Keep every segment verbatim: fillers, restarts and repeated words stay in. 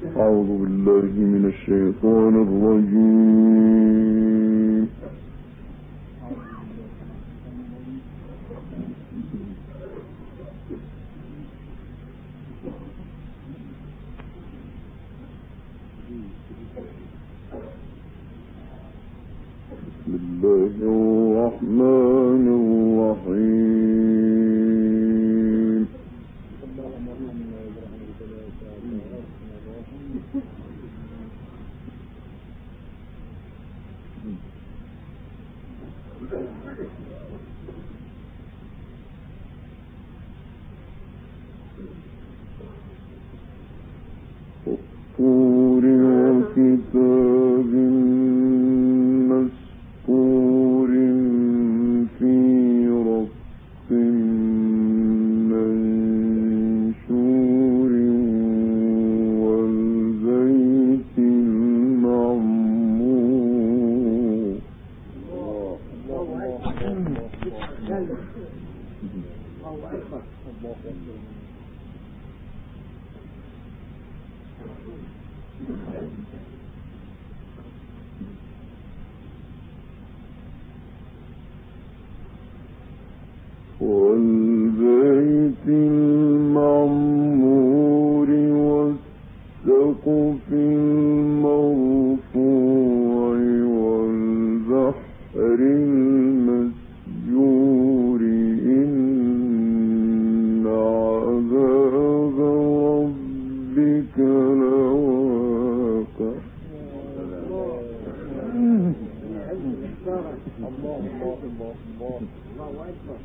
أعوذ بالله من الشيطان الرجيم. بسم الله الرحمن الرحيم. والطور وكتاب مسطور في رق منشور والبيت المعمور. والبيت المعمور والسقف المرفوع والبحر المسجور إن عذاب ربك لواقع. الله الله الله الله الله أكبر.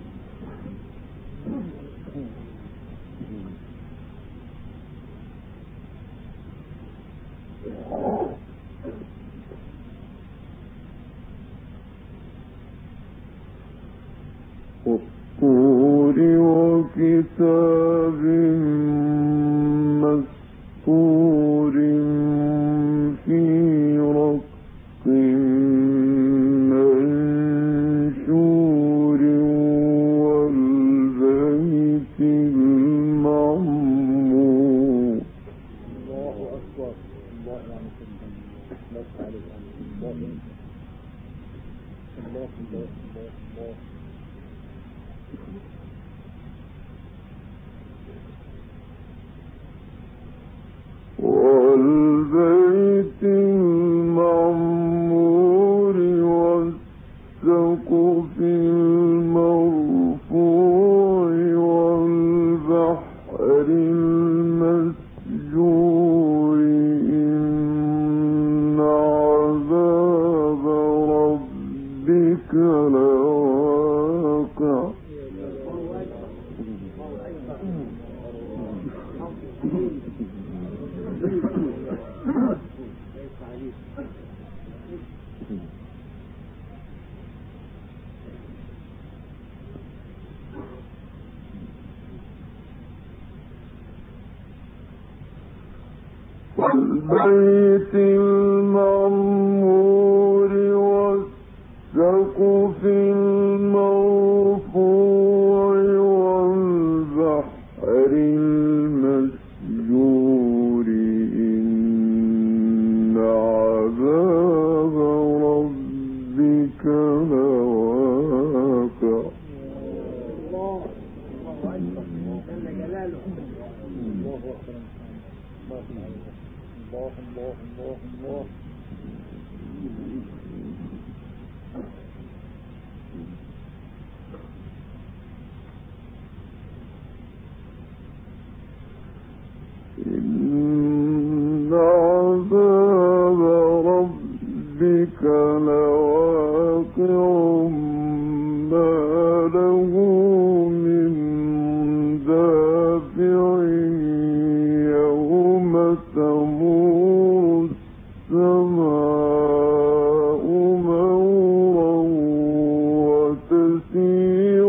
والطور وكتاب مسطور في رق منشور والبيت المعمور. الله أكبر. الله يعني الله تعالى الله الله الله الله. والبيت المعمور والسقف المرفوع والبحر المسجور إن عذاب ربك لواقع. والبيت المعمور والسقف المرفوع والبحر المسجور إن عذاب ربك لواقع. الله أكبر. جل جلاله. الله أكبر. الله الله الله الله. إن عذاب ربك لواقع ما له من دافع يوم تمور السماء مورا وتسير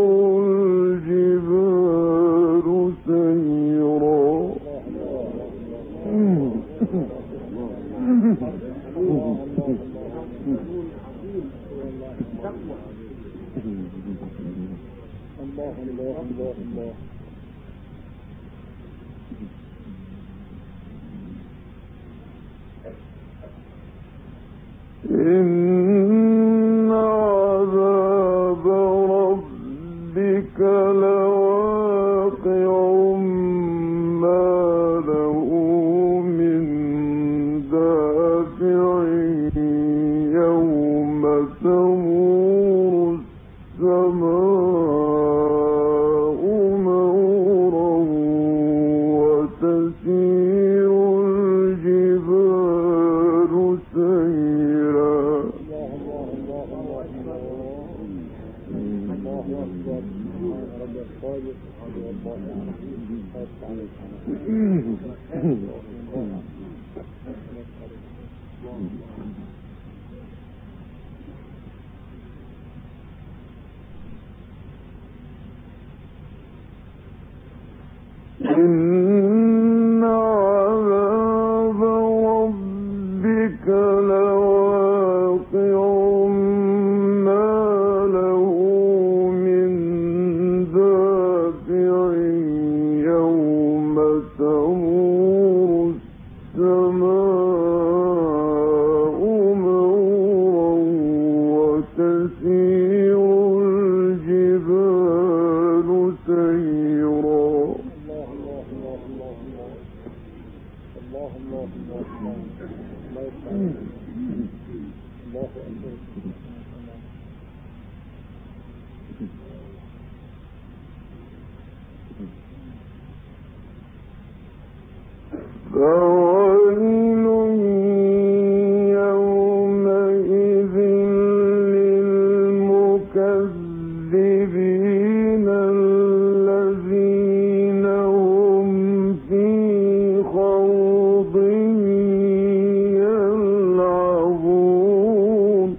الجبال سيرا. الله الله الله الله. إن عذاب ربك لواقع ما له من دافع يوم تمور السماء مورا وتسير الجبال سيرا. فويل يومئذ للمكذبين الذين هم في خوض يلعبون.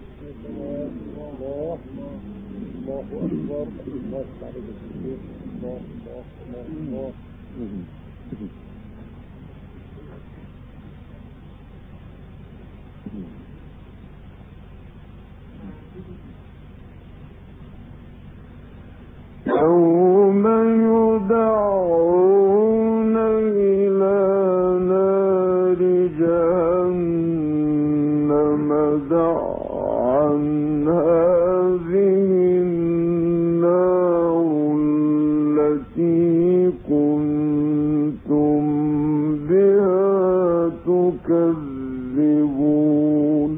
يوم يدعون إلى نار جهنم دعا هذه النار التي كنتم بها تكذبون.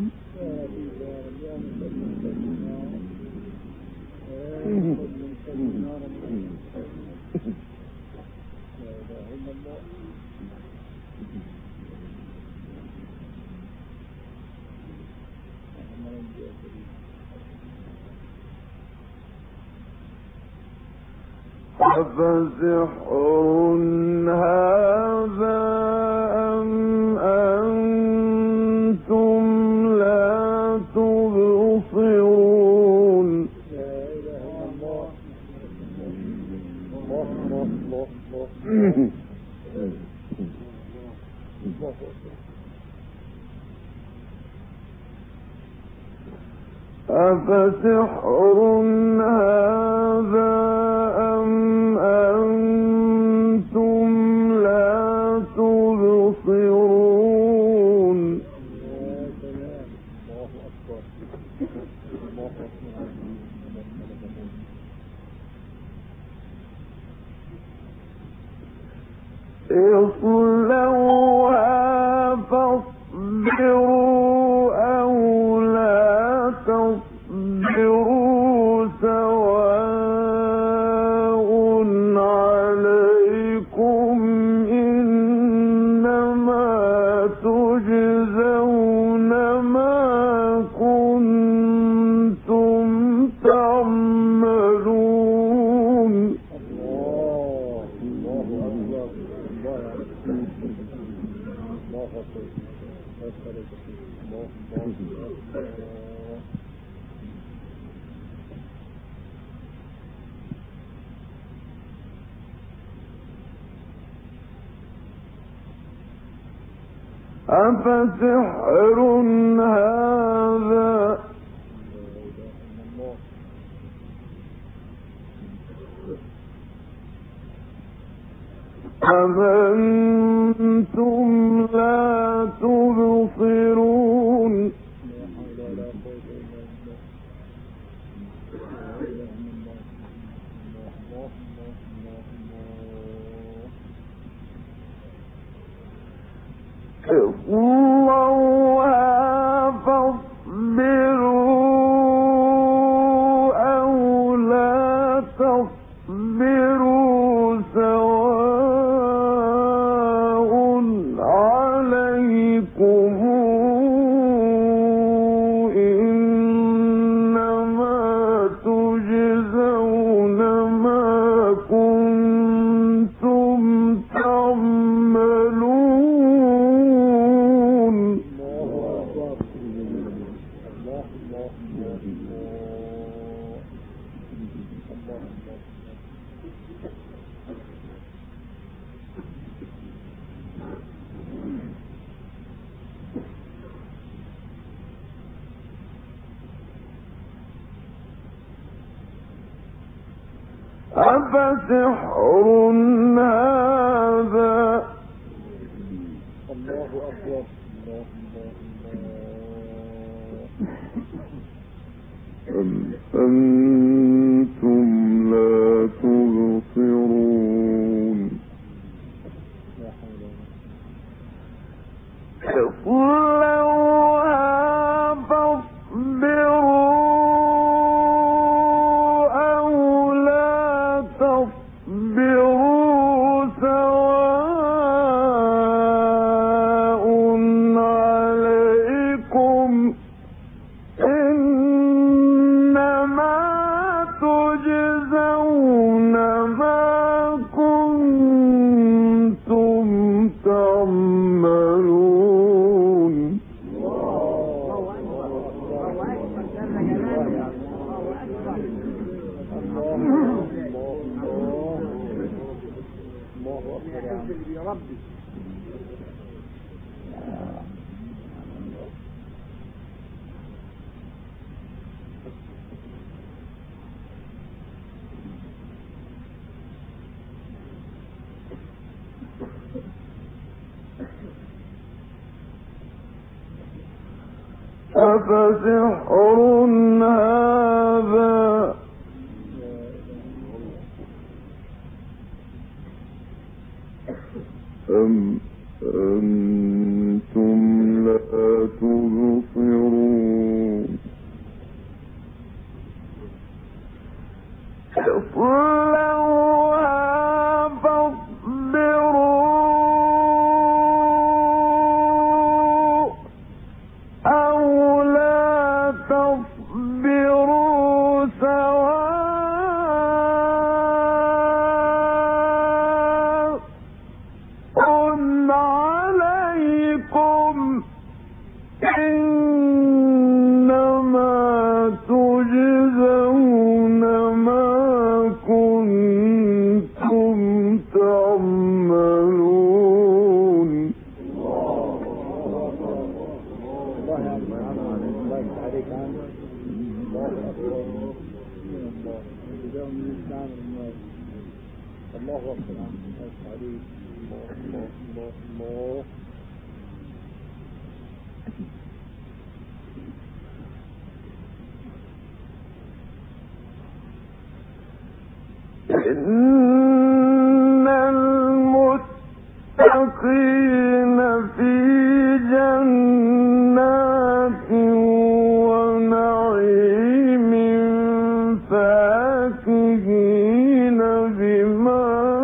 أفسحر هذا أم أنتم لا تبصرون. أفسحر هذا أم أنتم لا تبصرون. اصلوها فاصبروا أو لا تصبروا سواء عليكم إنما تجزون ما كنتم تعملون. أفسحر هذا أم أنتم لا تبصرون. اصلوها فاصبروا أو لا تصبروا سواء عليكم إنما تجزون ما كنتم أفسحر هذا الله أكبر أم أنتم لا تبصرون اصلوها فاصبروا أو لا تصبروا سواء عليكم إنما تجزون ما كنتم تعملون يا ربي أفسحر هذا أم أنتم لا تبصرون اصلوها فاصبروا أو لا تصبروا سواء عليكم إنما تجزون ما كنتم تعملون الله أكبر عليك الله الله الله إن المتقين في جنات ونعيم فاكهين بما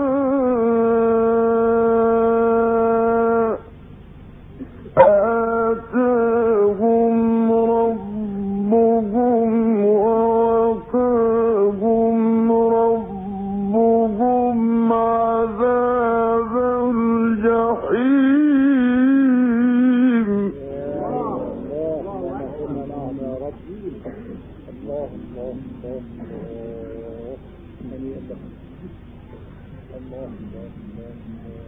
آتاهم ربهم ووقاهم ربهم عذاب الجحيم نعم يا ربي الله الله الله هنيئا لك الله الله الله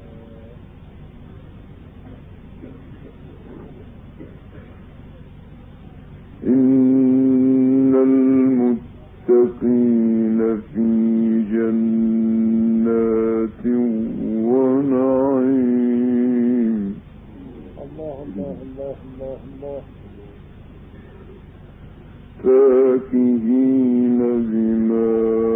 إن المتقين في جنات ونعيم الله الله الله الله الله فاكهين بما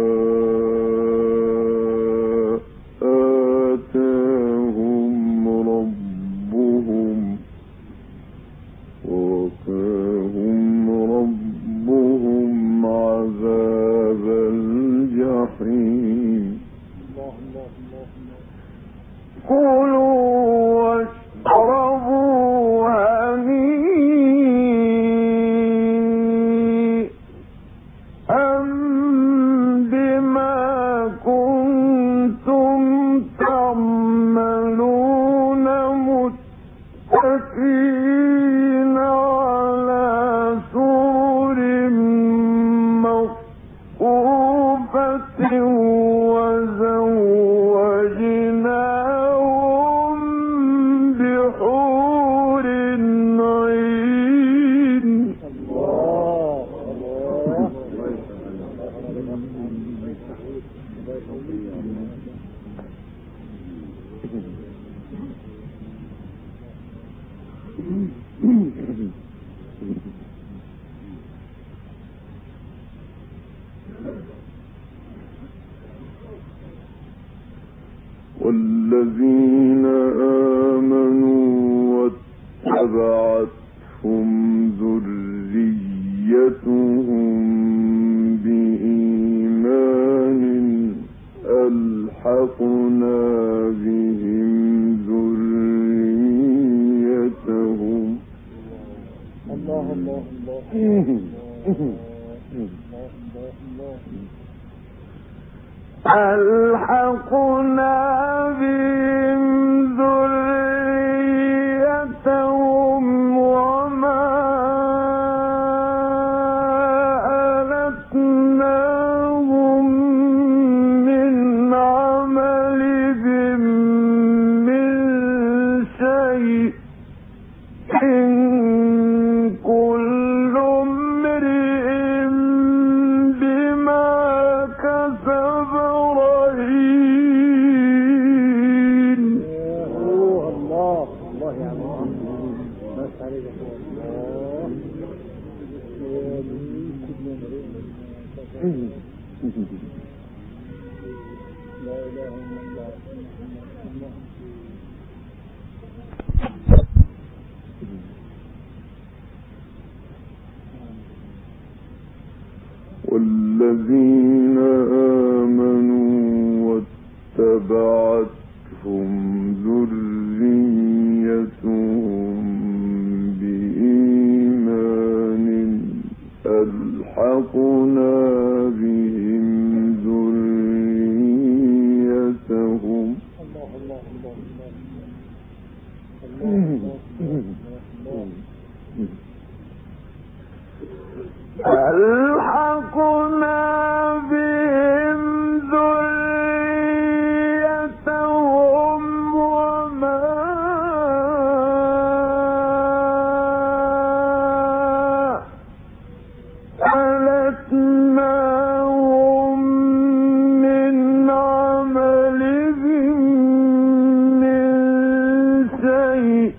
آتاهم ربهم ووقاهم ربهم عذاب الجحيم الله الله الله الله كلوا واشربوا هنيئا بما كنتم تعملون متكئين على سرر مصفوفة وزوجناهم بحور والذين آمنوا واتبعتهم ذريتهم بإيمان ألحقنا بهم ذريتهم. الله الله الله ألحقنا بهم ذريتهم وما ألتناهم من عملهم من شيء كل امرئ بما كسب رهين. الله الله يا الله بس عليك الله لا إله إلا الله. والذين آمنوا واتبعتهم ذريتهم بإيمان ألحقنا بهم ذريتهم. الله الله الله الله ألحقنا بهم ذريتهم وما ألتناهم من عملهم من شيء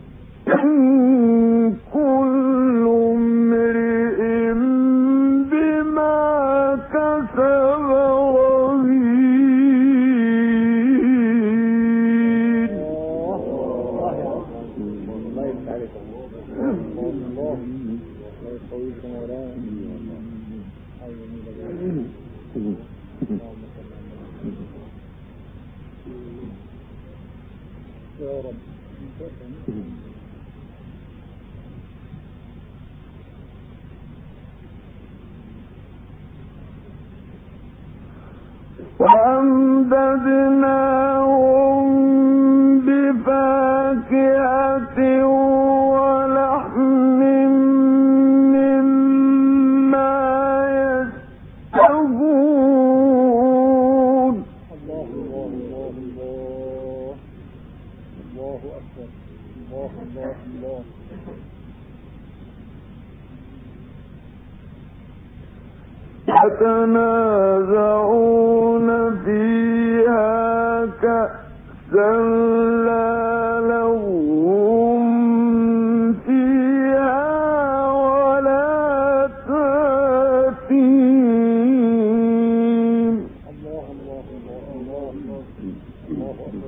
كل امرئ بما كسب رهين. الله يفتح عليك الله الله يقويك مولانا. يا رب وأمددناهم بفاكهة ولحم مما يشتهون. الله الله الله الله الله أكبر الله الله الله. يتنازعون فيها كأسا لا لهم فيها ولا تأثيم. الله الله الله الله الله أكبر.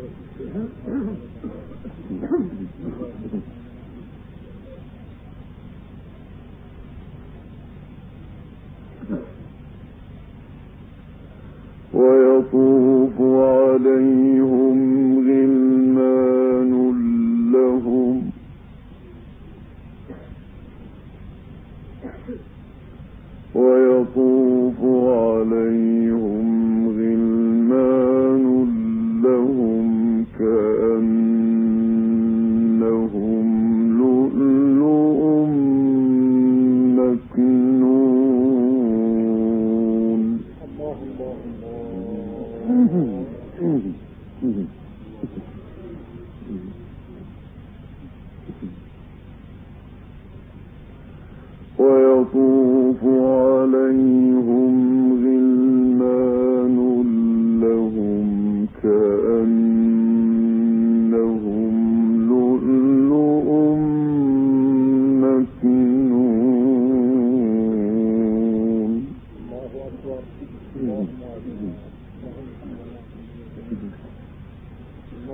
ويطوف عليهم غلمان لهم ويطوف عليهم غلمان لهم كأنهم لؤلؤ مكنون. الله الله ويطوف عليهم غلمان لهم كأنهم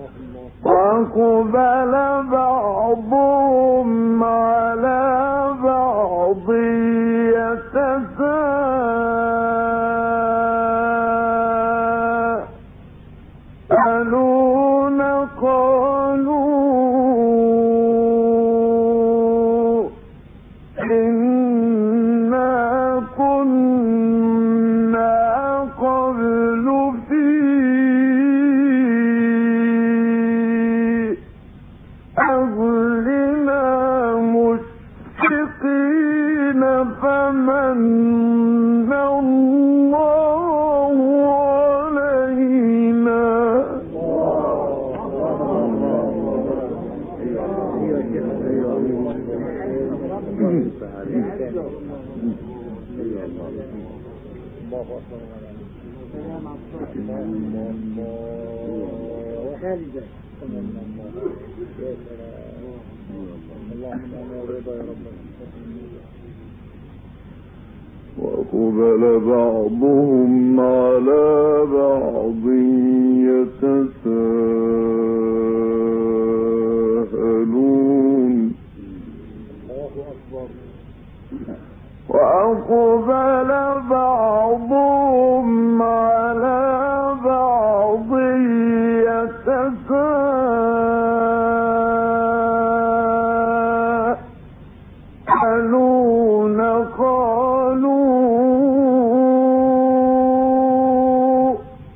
وأقبل بعضهم على بعض يتساءلون قالوا إنا كنا قبل في أهلنا مشفقين فمن الله علينا وأقبل بعضهم على بعض يتساءلون وأقبل بعضهم على بعض يتساءلون قالوا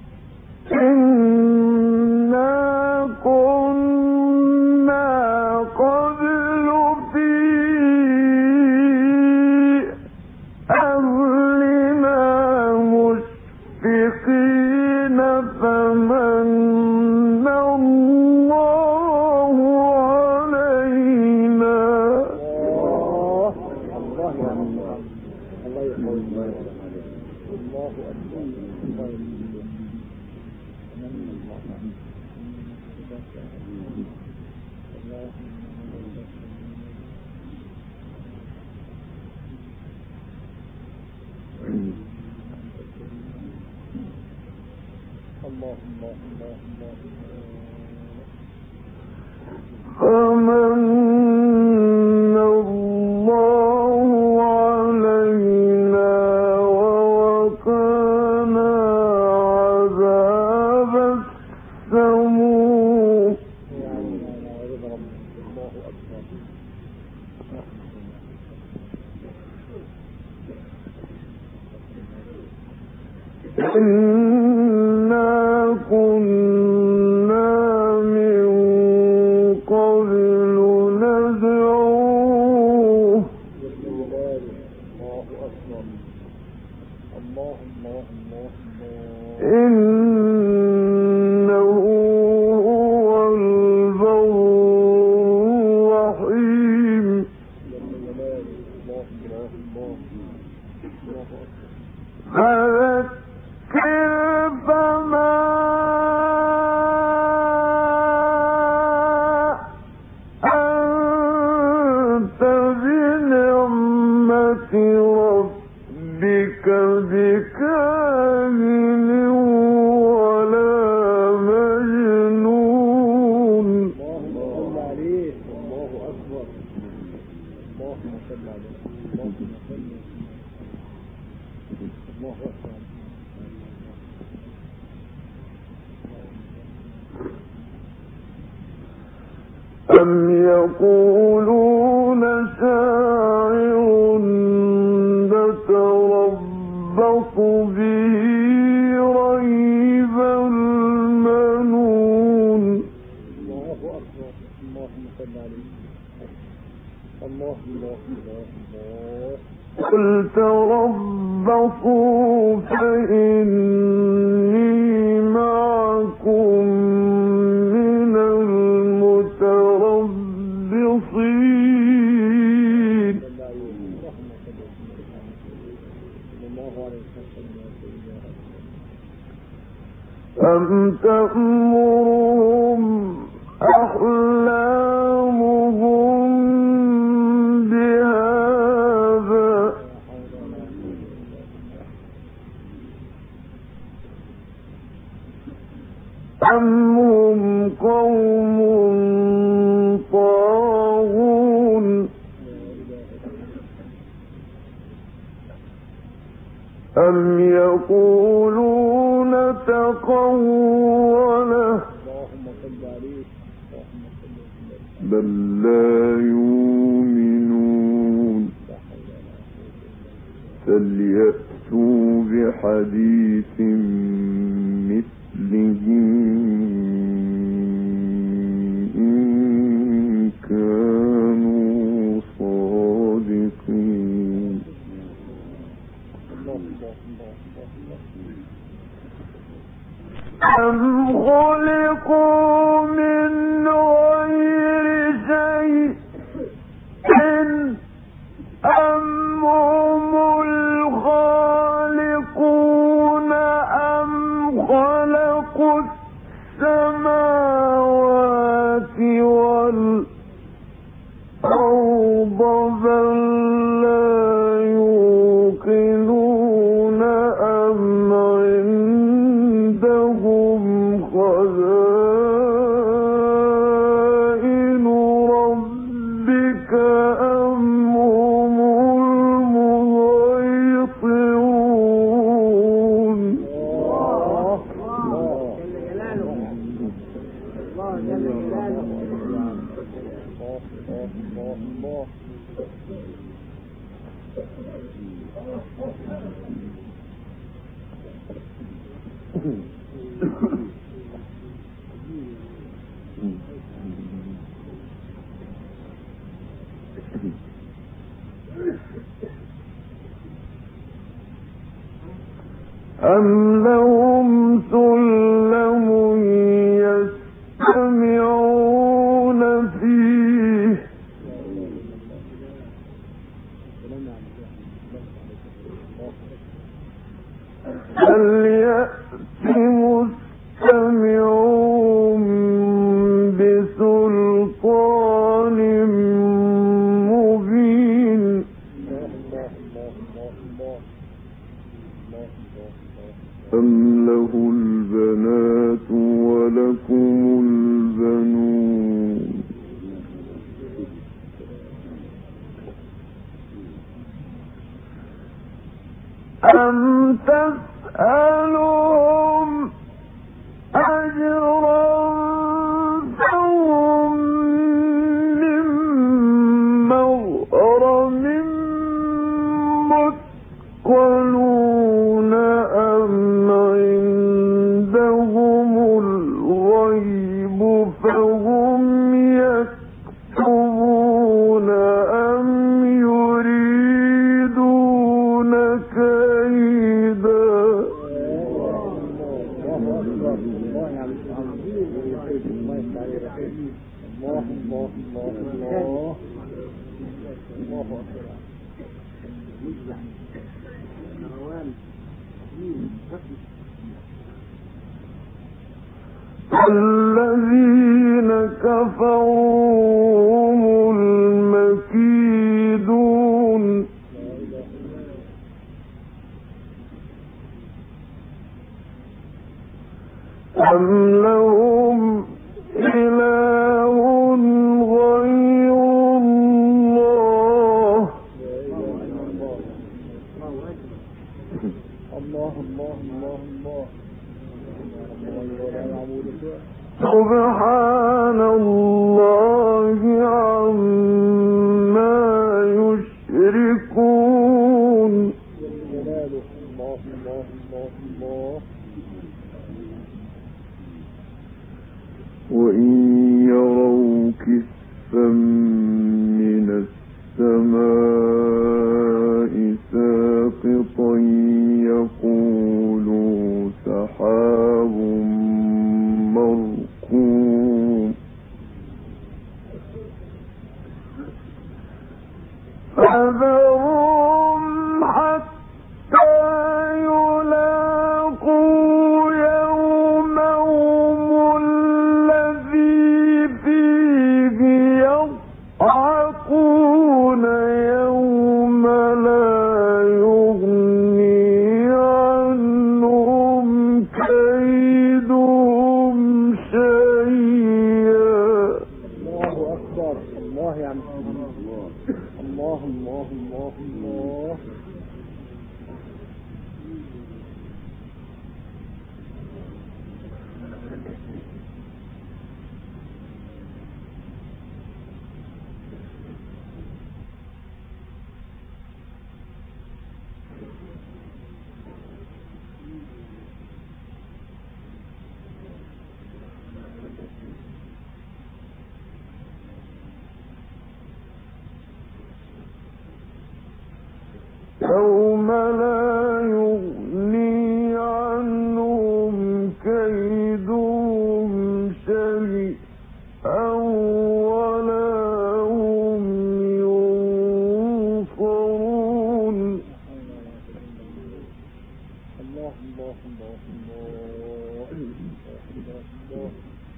إنا كنا قبل في أهلنا مشفقين فمن الله علينا فمن الله علينا ووقانا عذاب السموم إنا كنا من قبل ندعوه إنه هو البر الرحيم فذكر فما أنت بنعمة ربك بكاهن ولا مجنون الله عليه. الله أكبر. اللهم صل عليه. اللهم صل. الله أكبر. أم يقولون شاعر نتربص به ريب المنون الله أكبر. اللهم صل عليه. الله الله الله الله. قل تربصوا فإني معكم من المتربصين أم تأمرهم أحلامهم بهذا أم هم قوم طاغون أم يقولون تقوله بل لا يؤمنون فليأتوا بحديث مثله إن كانوا صادقين أم خلقوا من غير شيء أم هم الخالقون أم خلقوا السماوات والأرض بل لا يوقنون أم عندهم خزائن ربك أم هم المسيطرون أم لهم سلم يستمعون فيه فليأت مستمعون بسلطان مبين أم له البنات ولكم البنون أم تسألهم أجرا فهم من مغرم مثقلون أم عندهم الغيب فهم يكتبون أم يريدون كيدا الذين كفروا هم المكيدون أم لهم إله غير الله الله الله الله سبحان الله عما يشركون وإن يروا كسفا من السماء ساقطا يقولوا سحاب مركوم فذرهم حتى يلاقوا يومهم الذي فيه يصدقون الله الله الله. يوم لا يغني عنهم كيدهم شيئا ولا هم ينصرون. الله الله الله الله الله.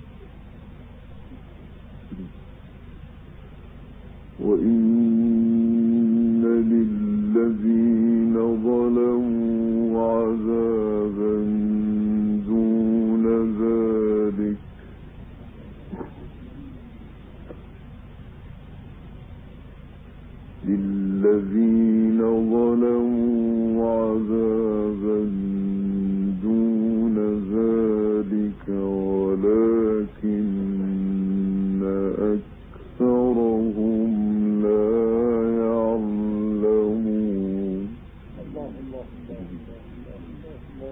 وإن للذين ظلموا عذابا دون ذلك للذين ظلموا عذابا دون ذلك ولكن أكثرهم لا يعلمون. الله الله الله الله.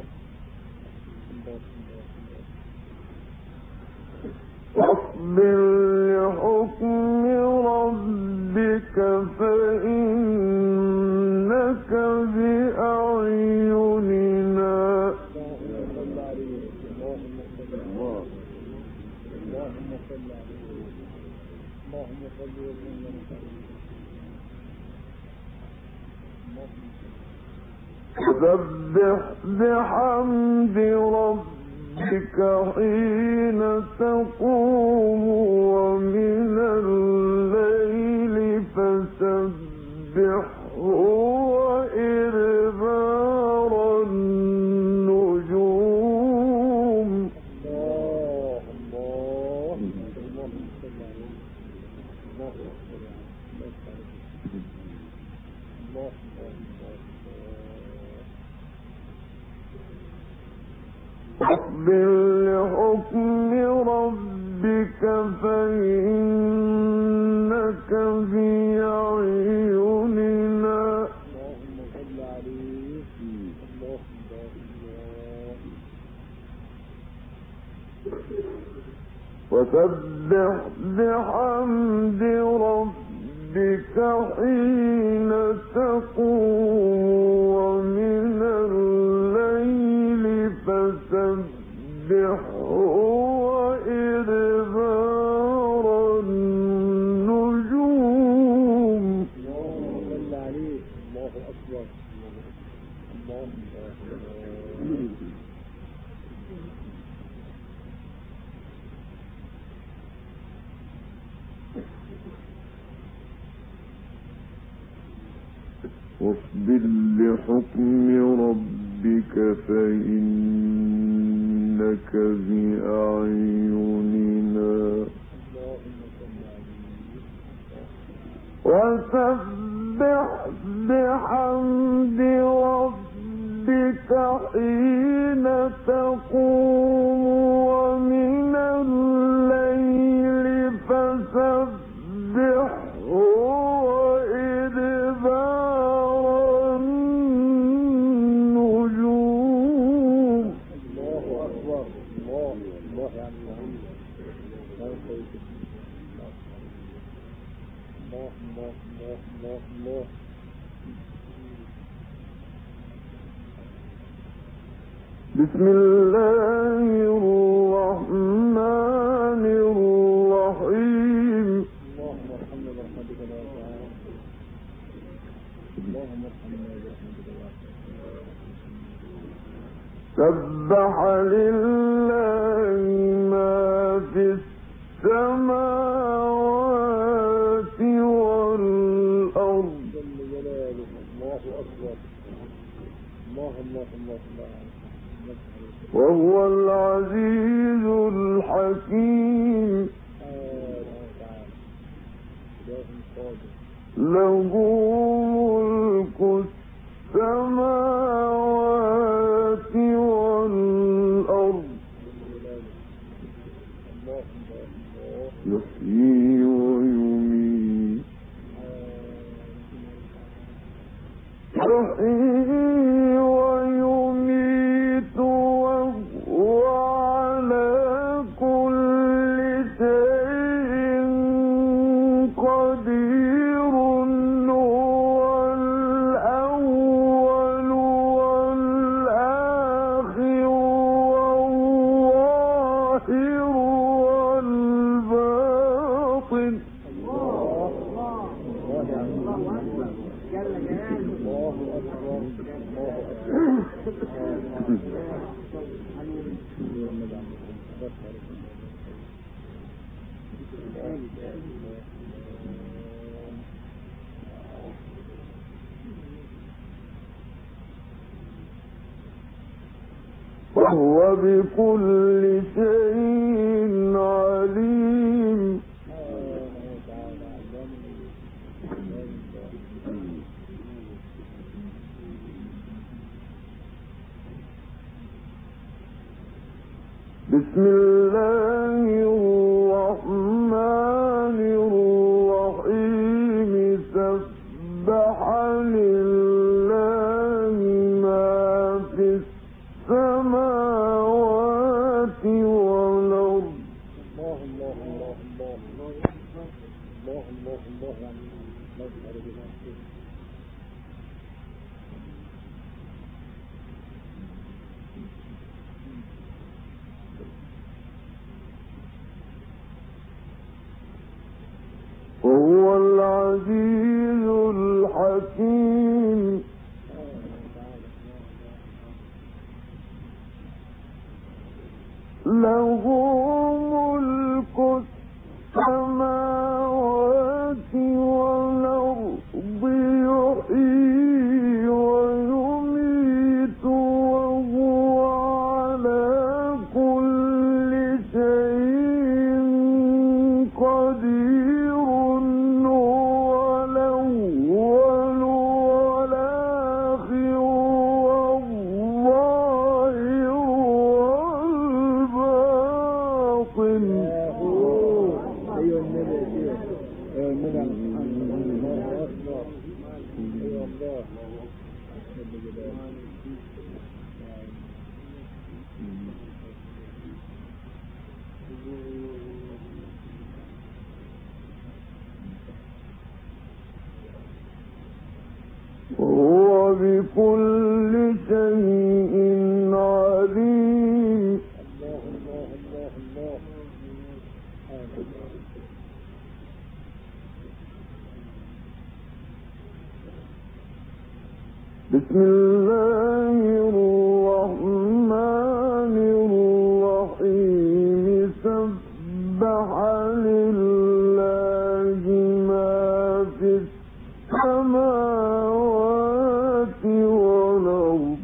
واصبر لحكم ربك فإنك بأعيننا. اللهم صل عليه اللهم صل وسلم. فسبح بحمد ربك حين تقوم ومن الليل فسبحه وإدبار النجوم. الله الله اللهم صل عليه الله واصبر لحكم ربك فإنك بأعيننا. اللهم صل عليه اللهم وسبح بحمد ربك حين تقوم ومن الليل فسبحه وإدبار النجوم. اللهم صل عليه الله أكبر. اللهم واصبر لحكم ربك فإنك بأعيننا. وسبح بحمد ربك حين تقوم ومن الليل فسبحه وإدبار النجوم. الله أكبر. الله الله يعني العظيم. الله يخليك. الله الله الله الله الله. بسم الله الرحمن الرحيم. اللهم ارحمنا برحمتك يا تعالى. اللهم ارحمنا برحمتك يا سبح لله ما في السماوات والأرض. جل جلاله. الله أكبر. الله الله الله الله. وهو العزيز الحكيم. تعالى تعالى. إله قادر. له ملك السماوات والأرض يحيي ويميت يحيي ويميت وهو على كل شيء قدير هو الأول والآخر والظاهر والباطن وهو بكل شيء عليم. بسم الله الرحمن الرحيم سبح لله ما في السماوات والأرض الله الله الله الله الله الله الله وهو العزيز الحكيم. له ملك السماوات والأرض يحيي ويميت وهو على كل شيء قدير هو الأول والآخر والظاهر والباطن. أيها النبي يا النبي الله أكبر. أيها الله وهو بكل شيء عليم. الله الله الله الله. بسم الله الرحمن الرحيم سبح لله ما في السماوات والأرض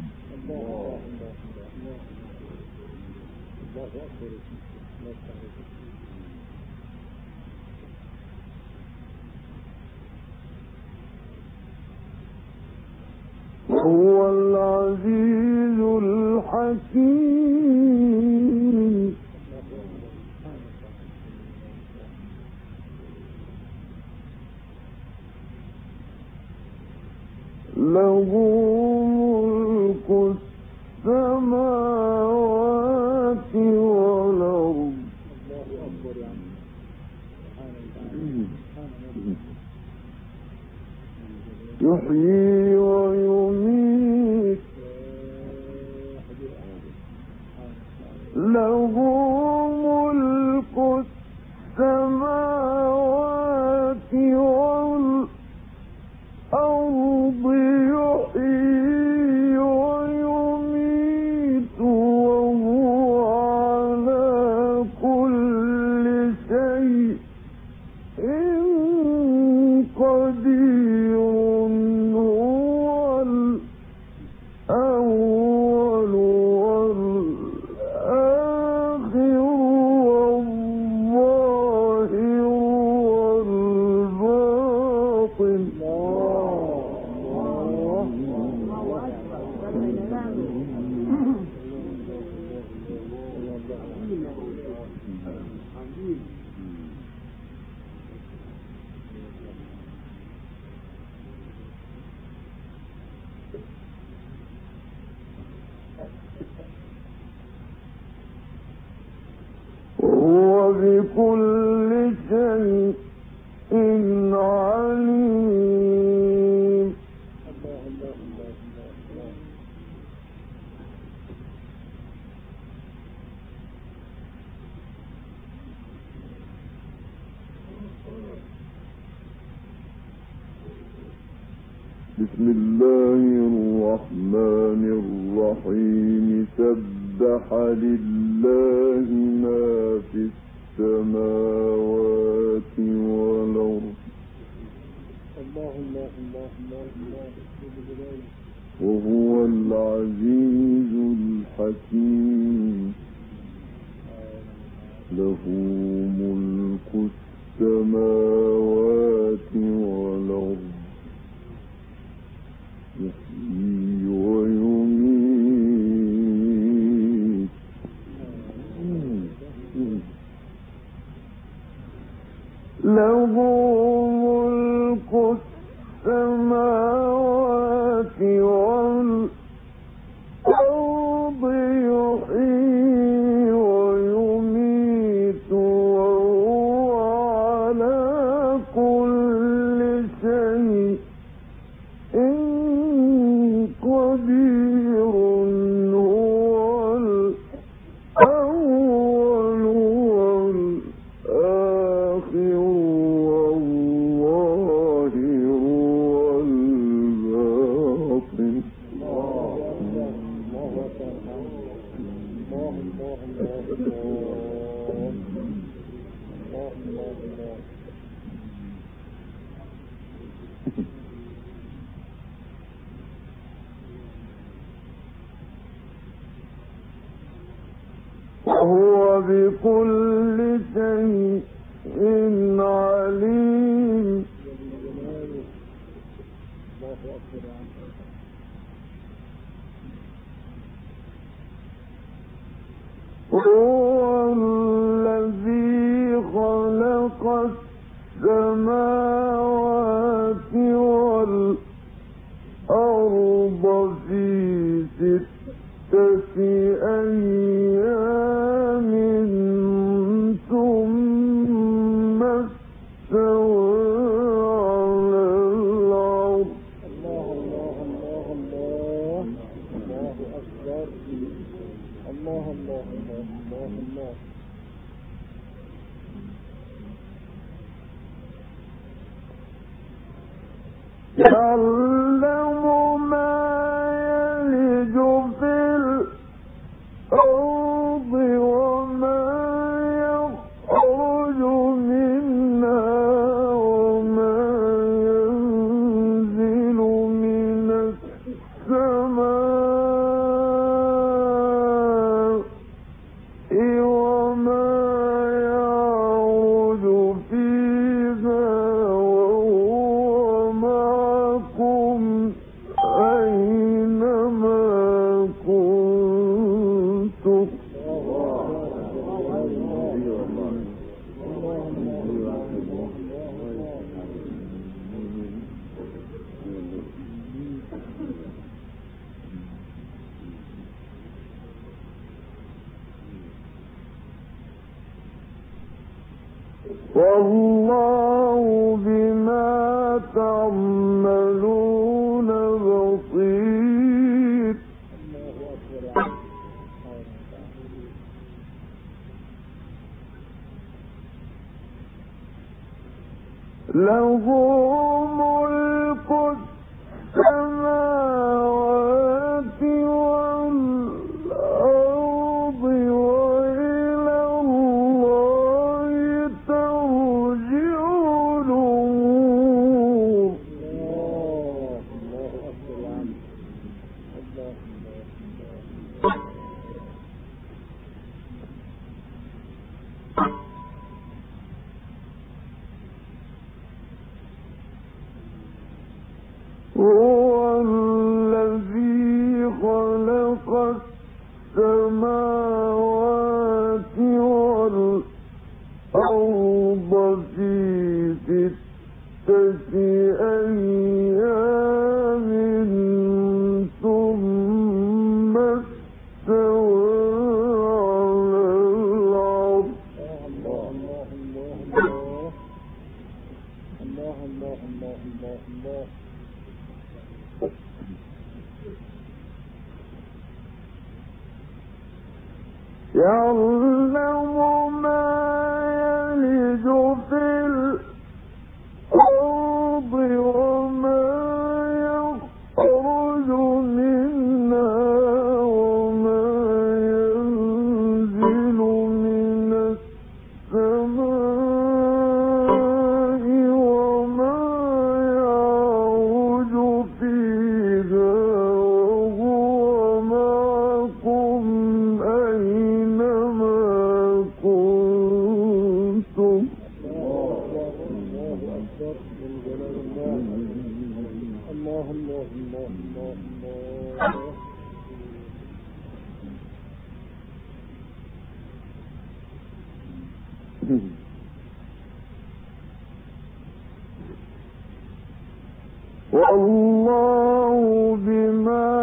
وهو العزيز الحكيم. له ملك السماوات والأرض يحيي ويميت له ملك السماوات والأرض يحيي ويميت وهو على كل شيء قدير هو بكل شيء عليم. بسم الله الرحمن الرحيم. سبح لله ما في السماوات والأرض وهو العزيز الحكيم. له ملك السماوات والأرض يحيي ويميت. له ملك السماوات والأرض يحيي ويميت وهو على كل شيء قدير. هو الأول والآخر والظاهر والباطن. وهو بكل شيء عليم. هو الذي خلق السماوات والأرض في ستة أيام ثم استوى على العرش. الله الله الله الله الله أكبر. الله الله الله الله الله. يعلم ما يلج في الأرض وما يخرج منها وما ينزل من السماء وما يعرج فيها وهو معكم أينما كنتم. والله بما تعملون بصير. له ملك السماوات والأرض وإلى الله ترجع الأمور. هو الذي خلق السماوات والأرض في ستة أيام ثم استوى على العرش. الله الله الله الله الله يعلم ما يلج في الأرض وما يخرج منها وما ينزل من السماء وما يعرج فيها وهو معكم أينما كنتم. الله الله الله الله الله والله بما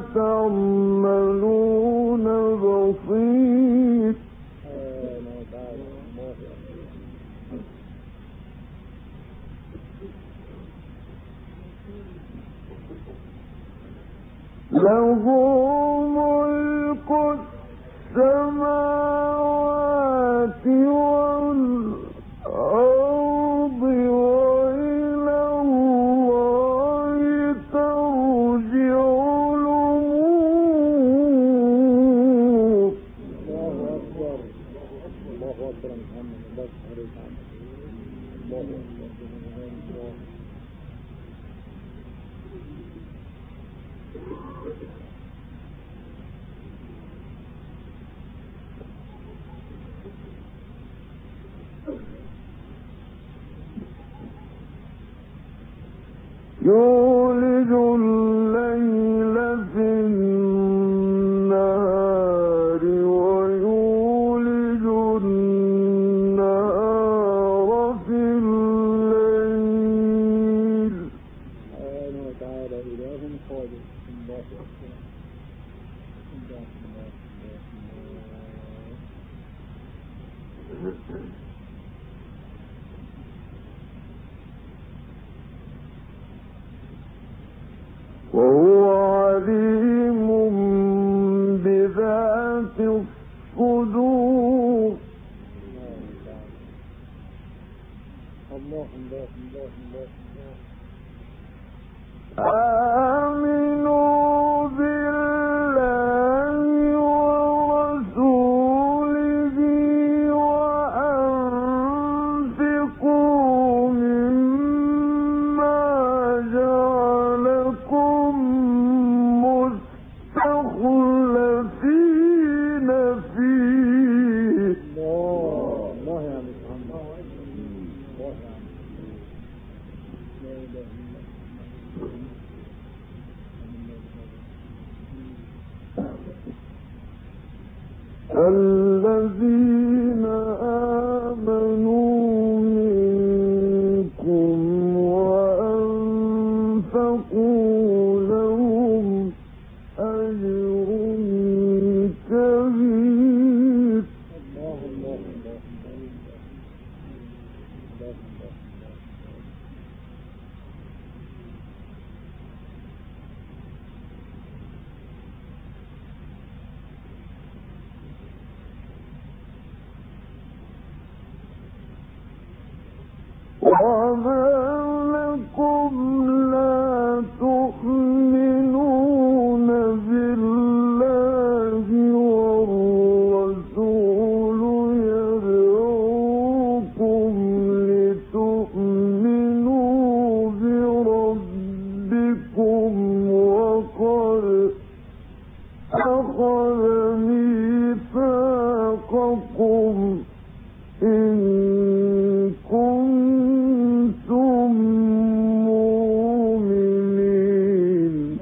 تعملون بصير. له ملك السماوات والأرض وإلى الله ترجع الأمور. الله أكبر الله أكبر محمد الله عليك الله أكبر. يولج الليل في النهار ويولج النهار في الليل. سبحانه وتعالى إله قادر. الله أكبر الله الله الله. وهو عليم بذات الصدور. الله الله الله الله الله. آمنوا بالله ورسوله وأنفقوا مما جعلكم مستخلفين فيه. الله الله يا محمد الله يا لا إله إلا الذين آمنوا منكم وأنفقوا لهم أجر كبير. الله الله الله الله الله. وما لكم لا تؤمنون بالله والرسول يدعوكم لتؤمنوا بربكم وقد أخذ ميثاقكم إن كنتم مؤمنين.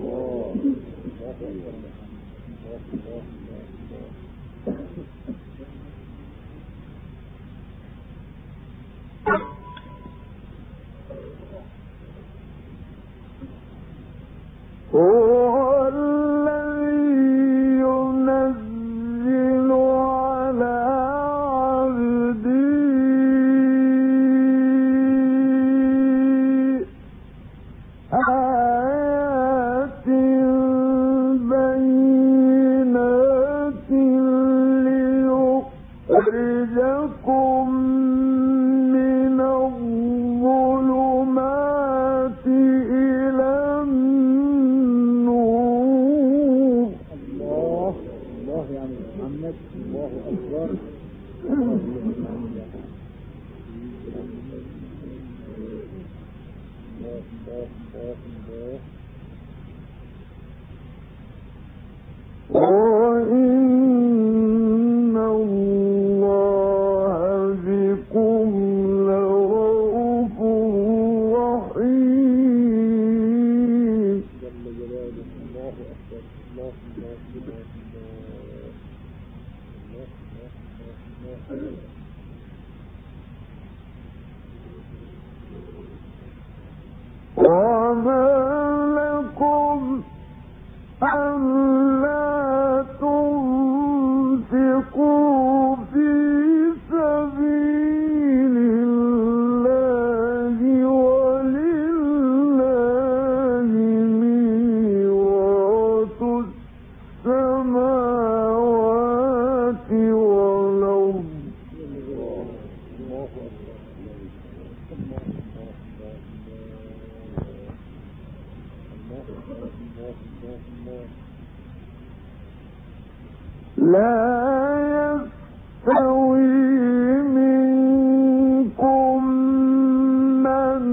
هو الذي ينزل على عبده لكم من الظلمات إلى النور. الله الله يا محمد، الله أكبر. وإن الله بكم لرءوف رحيم. جل جلاله، الله أكبر. الله الله الله الله. وما لكم ألا تنفقوا في سبيل الله ولله ميراث السماوات والأرض. لا يستوي منكم من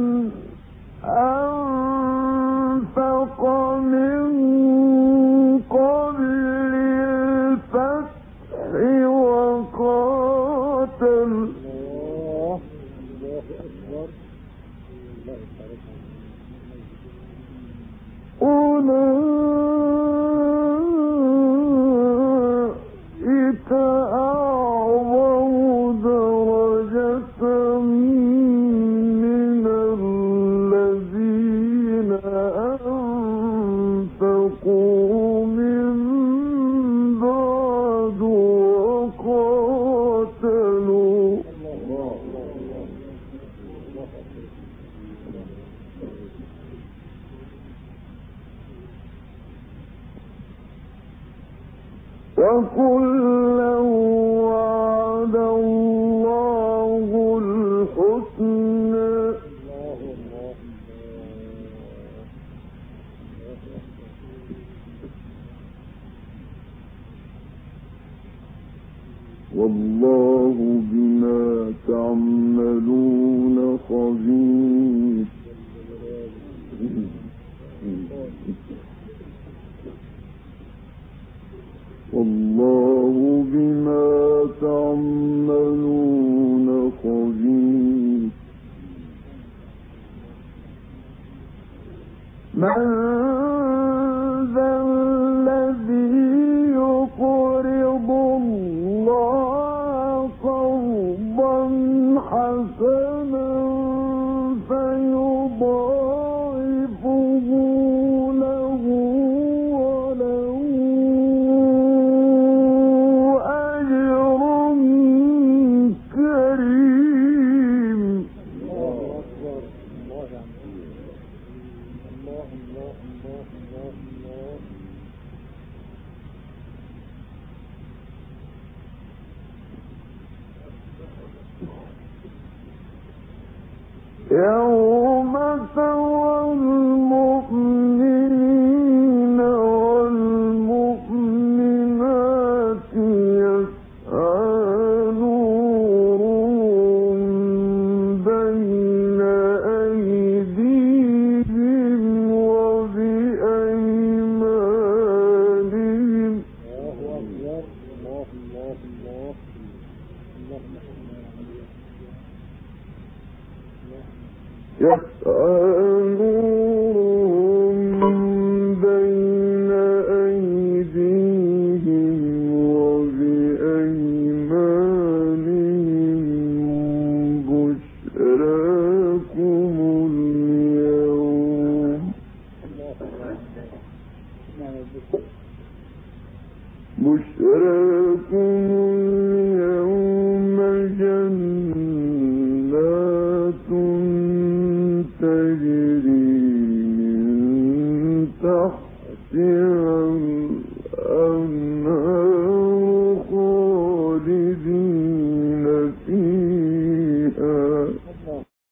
أنفق من قبل الفتح وقاتل. أولئك أعظم درجة من الذين أنفقوا من بعد وقاتلوا. وكلا وعد الله الحسنى. والله بما تعملون خبير. والله بما تعملون خبير. من ذا الذي يقرض الله قرضا حسنا فيضاعفه له وله أجر كريم. يوم ترى المؤمنين والمؤمنات يسعى نورهم بين أيديهم وبأيمانهم. يسعى نورهم بين أيديهم وبأيمانهم بشراكم اليوم بشراكم اليوم جنات تجري من تحتها الأنهار